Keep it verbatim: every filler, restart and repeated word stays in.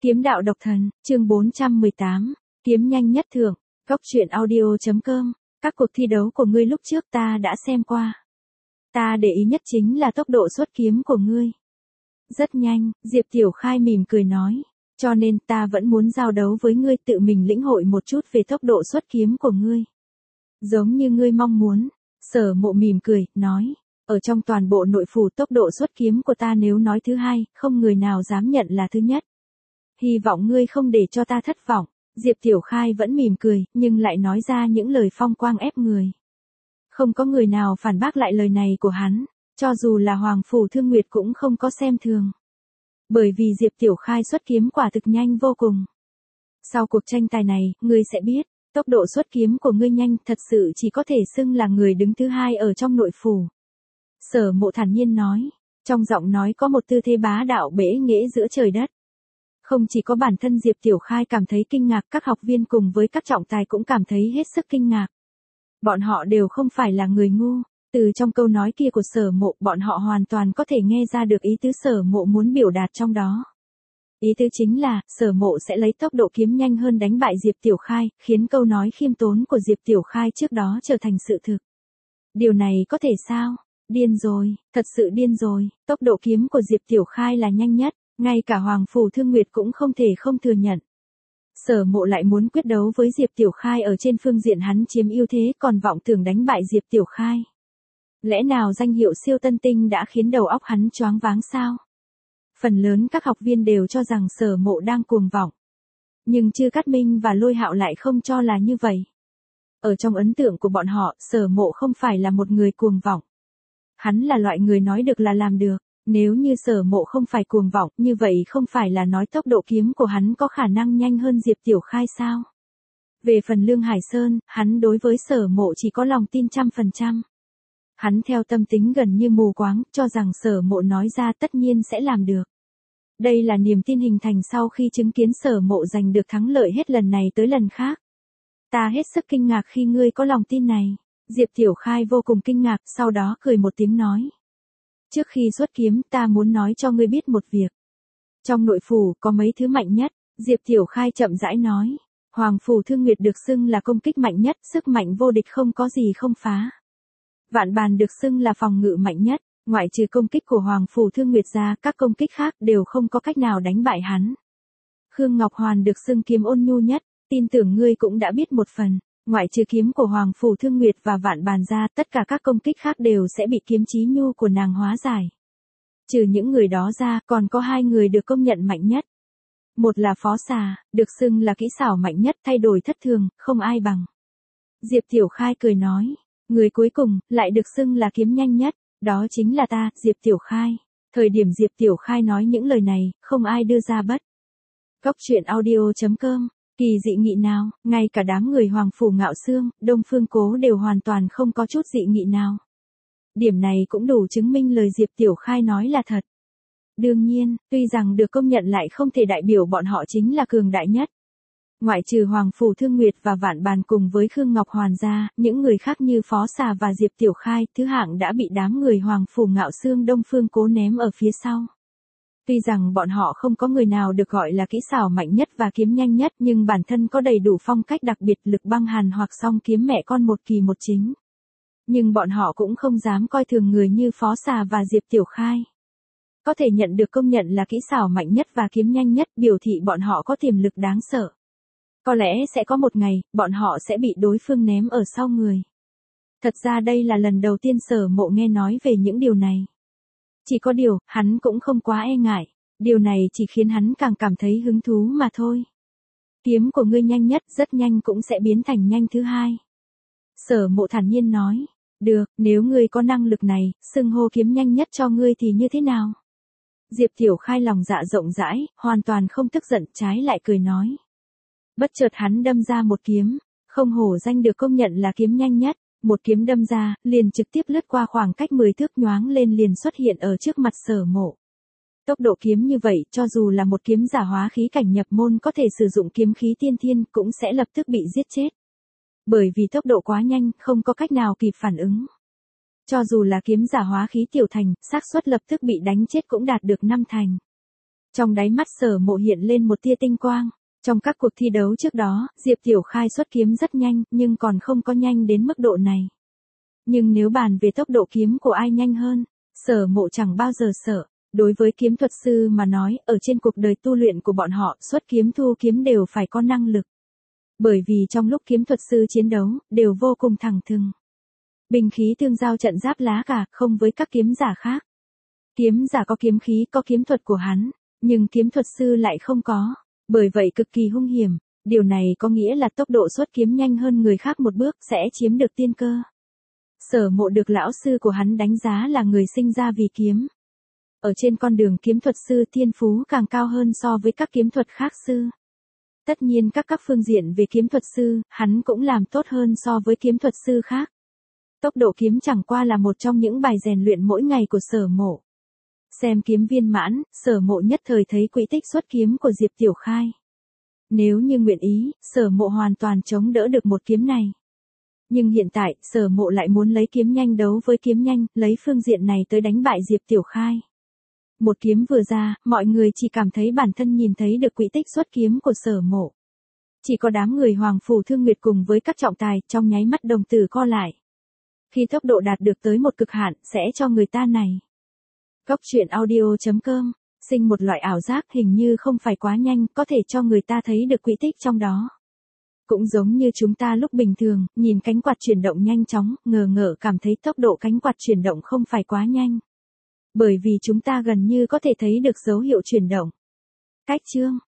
Kiếm đạo độc thần, chương bốn trăm mười tám, kiếm nhanh nhất thượng, góc truyện audio.com, các cuộc thi đấu của ngươi lúc trước ta đã xem qua. Ta để ý nhất chính là tốc độ xuất kiếm của ngươi. Rất nhanh, Diệp Tiểu Khai mỉm cười nói, cho nên ta vẫn muốn giao đấu với ngươi tự mình lĩnh hội một chút về tốc độ xuất kiếm của ngươi. Giống như ngươi mong muốn, Sở Mộ mỉm cười, nói, ở trong toàn bộ nội phủ tốc độ xuất kiếm của ta nếu nói thứ hai, không người nào dám nhận là thứ nhất. Hy vọng ngươi không để cho ta thất vọng. Diệp Tiểu Khai vẫn mỉm cười, nhưng lại nói ra những lời phong quang ép người. Không có người nào phản bác lại lời này của hắn, cho dù là Hoàng Phủ Thương Nguyệt cũng không có xem thường. Bởi vì Diệp Tiểu Khai xuất kiếm quả thực nhanh vô cùng. Sau cuộc tranh tài này, ngươi sẽ biết, tốc độ xuất kiếm của ngươi nhanh thật sự chỉ có thể xưng là người đứng thứ hai ở trong nội phủ. Sở Mộ thản nhiên nói, trong giọng nói có một tư thế bá đạo bẽ nghễ giữa trời đất. Không chỉ có bản thân Diệp Tiểu Khai cảm thấy kinh ngạc, các học viên cùng với các trọng tài cũng cảm thấy hết sức kinh ngạc. Bọn họ đều không phải là người ngu, từ trong câu nói kia của Sở Mộ bọn họ hoàn toàn có thể nghe ra được ý tứ Sở Mộ muốn biểu đạt trong đó. Ý tứ chính là, Sở Mộ sẽ lấy tốc độ kiếm nhanh hơn đánh bại Diệp Tiểu Khai, khiến câu nói khiêm tốn của Diệp Tiểu Khai trước đó trở thành sự thực. Điều này có thể sao? Điên rồi, thật sự điên rồi, tốc độ kiếm của Diệp Tiểu Khai là nhanh nhất. Ngay cả Hoàng Phủ Thương Nguyệt cũng không thể không thừa nhận. Sở Mộ lại muốn quyết đấu với Diệp Tiểu Khai ở trên phương diện hắn chiếm ưu thế còn vọng tưởng đánh bại Diệp Tiểu Khai. Lẽ nào danh hiệu siêu tân tinh đã khiến đầu óc hắn choáng váng sao? Phần lớn các học viên đều cho rằng Sở Mộ đang cuồng vọng. Nhưng Chư Cát Minh và Lôi Hạo lại không cho là như vậy. Ở trong ấn tượng của bọn họ, Sở Mộ không phải là một người cuồng vọng. Hắn là loại người nói được là làm được. Nếu như Sở Mộ không phải cuồng vọng, như vậy không phải là nói tốc độ kiếm của hắn có khả năng nhanh hơn Diệp Tiểu Khai sao? Về phần Lương Hải Sơn, hắn đối với Sở Mộ chỉ có lòng tin trăm phần trăm. Hắn theo tâm tính gần như mù quáng, cho rằng Sở Mộ nói ra tất nhiên sẽ làm được. Đây là niềm tin hình thành sau khi chứng kiến Sở Mộ giành được thắng lợi hết lần này tới lần khác. Ta hết sức kinh ngạc khi ngươi có lòng tin này. Diệp Tiểu Khai vô cùng kinh ngạc, sau đó cười một tiếng nói. Trước khi xuất kiếm ta muốn nói cho ngươi biết một việc. Trong nội phủ có mấy thứ mạnh nhất, Diệp Tiểu Khai chậm rãi nói. Hoàng Phủ Thương Nguyệt được xưng là công kích mạnh nhất, sức mạnh vô địch không có gì không phá. Vạn Bàn được xưng là phòng ngự mạnh nhất, ngoại trừ công kích của Hoàng Phủ Thương Nguyệt ra, các công kích khác đều không có cách nào đánh bại hắn. Khương Ngọc Hoàn được xưng kiếm ôn nhu nhất, tin tưởng ngươi cũng đã biết một phần. Ngoại trừ kiếm của Hoàng Phủ Thương Nguyệt và Vạn Bàn ra, tất cả các công kích khác đều sẽ bị kiếm chí nhu của nàng hóa giải. Trừ những người đó ra, còn có hai người được công nhận mạnh nhất. Một là Phó Xà, được xưng là kỹ xảo mạnh nhất, thay đổi thất thường, không ai bằng. Diệp Tiểu Khai cười nói, người cuối cùng, lại được xưng là kiếm nhanh nhất, đó chính là ta, Diệp Tiểu Khai. Thời điểm Diệp Tiểu Khai nói những lời này, không ai đưa ra bất. Góc truyện audio.com. Kỳ dị nghị nào, ngay cả đám người Hoàng Phủ Ngạo Xương, Đông Phương Cố đều hoàn toàn không có chút dị nghị nào. Điểm này cũng đủ chứng minh lời Diệp Tiểu Khai nói là thật. Đương nhiên, tuy rằng được công nhận lại không thể đại biểu bọn họ chính là cường đại nhất. Ngoại trừ Hoàng Phủ Thương Nguyệt và Vạn Bàn cùng với Khương Ngọc Hoàn ra, những người khác như Phó Xà và Diệp Tiểu Khai, thứ hạng đã bị đám người Hoàng Phủ Ngạo Xương Đông Phương Cố ném ở phía sau. Tuy rằng bọn họ không có người nào được gọi là kỹ xảo mạnh nhất và kiếm nhanh nhất, nhưng bản thân có đầy đủ phong cách đặc biệt, lực băng hàn hoặc song kiếm mẹ con một kỳ một chính. Nhưng bọn họ cũng không dám coi thường người như Phó Xà và Diệp Tiểu Khai. Có thể nhận được công nhận là kỹ xảo mạnh nhất và kiếm nhanh nhất, biểu thị bọn họ có tiềm lực đáng sợ. Có lẽ sẽ có một ngày, bọn họ sẽ bị đối phương ném ở sau người. Thật ra đây là lần đầu tiên Sở Mộ nghe nói về những điều này. Chỉ có điều, hắn cũng không quá e ngại, điều này chỉ khiến hắn càng cảm thấy hứng thú mà thôi. Kiếm của ngươi nhanh nhất, rất nhanh cũng sẽ biến thành nhanh thứ hai. Sở Mộ thản nhiên nói, được, nếu ngươi có năng lực này, xưng hô kiếm nhanh nhất cho ngươi thì như thế nào? Diệp Tiểu Khai lòng dạ rộng rãi, hoàn toàn không tức giận, trái lại cười nói. Bất chợt hắn đâm ra một kiếm, không hổ danh được công nhận là kiếm nhanh nhất. Một kiếm đâm ra, liền trực tiếp lướt qua khoảng cách mười thước nhoáng lên liền xuất hiện ở trước mặt Sở Mộ. Tốc độ kiếm như vậy, cho dù là một kiếm giả hóa khí cảnh nhập môn có thể sử dụng kiếm khí tiên thiên, cũng sẽ lập tức bị giết chết. Bởi vì tốc độ quá nhanh, không có cách nào kịp phản ứng. Cho dù là kiếm giả hóa khí tiểu thành, xác suất lập tức bị đánh chết cũng đạt được năm thành. Trong đáy mắt Sở Mộ hiện lên một tia tinh quang. Trong các cuộc thi đấu trước đó, Diệp Tiểu Khai xuất kiếm rất nhanh, nhưng còn không có nhanh đến mức độ này. Nhưng nếu bàn về tốc độ kiếm của ai nhanh hơn, Sở Mộ chẳng bao giờ sợ. Đối với kiếm thuật sư mà nói, ở trên cuộc đời tu luyện của bọn họ, xuất kiếm thu kiếm đều phải có năng lực. Bởi vì trong lúc kiếm thuật sư chiến đấu, đều vô cùng thẳng thừng. Binh khí tương giao trận giáp lá cả, không với các kiếm giả khác. Kiếm giả có kiếm khí, có kiếm thuật của hắn, nhưng kiếm thuật sư lại không có. Bởi vậy cực kỳ hung hiểm, điều này có nghĩa là tốc độ xuất kiếm nhanh hơn người khác một bước sẽ chiếm được tiên cơ. Sở Mộ được lão sư của hắn đánh giá là người sinh ra vì kiếm. Ở trên con đường kiếm thuật sư thiên phú càng cao hơn so với các kiếm thuật khác sư. Tất nhiên các các phương diện về kiếm thuật sư, hắn cũng làm tốt hơn so với kiếm thuật sư khác. Tốc độ kiếm chẳng qua là một trong những bài rèn luyện mỗi ngày của Sở Mộ. Xem kiếm viên mãn, Sở Mộ nhất thời thấy quỹ tích xuất kiếm của Diệp Tiểu Khai. Nếu như nguyện ý, Sở Mộ hoàn toàn chống đỡ được một kiếm này. Nhưng hiện tại, Sở Mộ lại muốn lấy kiếm nhanh đấu với kiếm nhanh, lấy phương diện này tới đánh bại Diệp Tiểu Khai. Một kiếm vừa ra, mọi người chỉ cảm thấy bản thân nhìn thấy được quỹ tích xuất kiếm của Sở Mộ. Chỉ có đám người Hoàng Phủ Thương Nguyệt cùng với các trọng tài trong nháy mắt đồng tử co lại. Khi tốc độ đạt được tới một cực hạn, sẽ cho người ta này. Góc truyện audio chấm com, sinh một loại ảo giác hình như không phải quá nhanh, có thể cho người ta thấy được quỹ tích trong đó. Cũng giống như chúng ta lúc bình thường, nhìn cánh quạt chuyển động nhanh chóng, ngờ ngợ cảm thấy tốc độ cánh quạt chuyển động không phải quá nhanh. Bởi vì chúng ta gần như có thể thấy được dấu hiệu chuyển động. Cách chương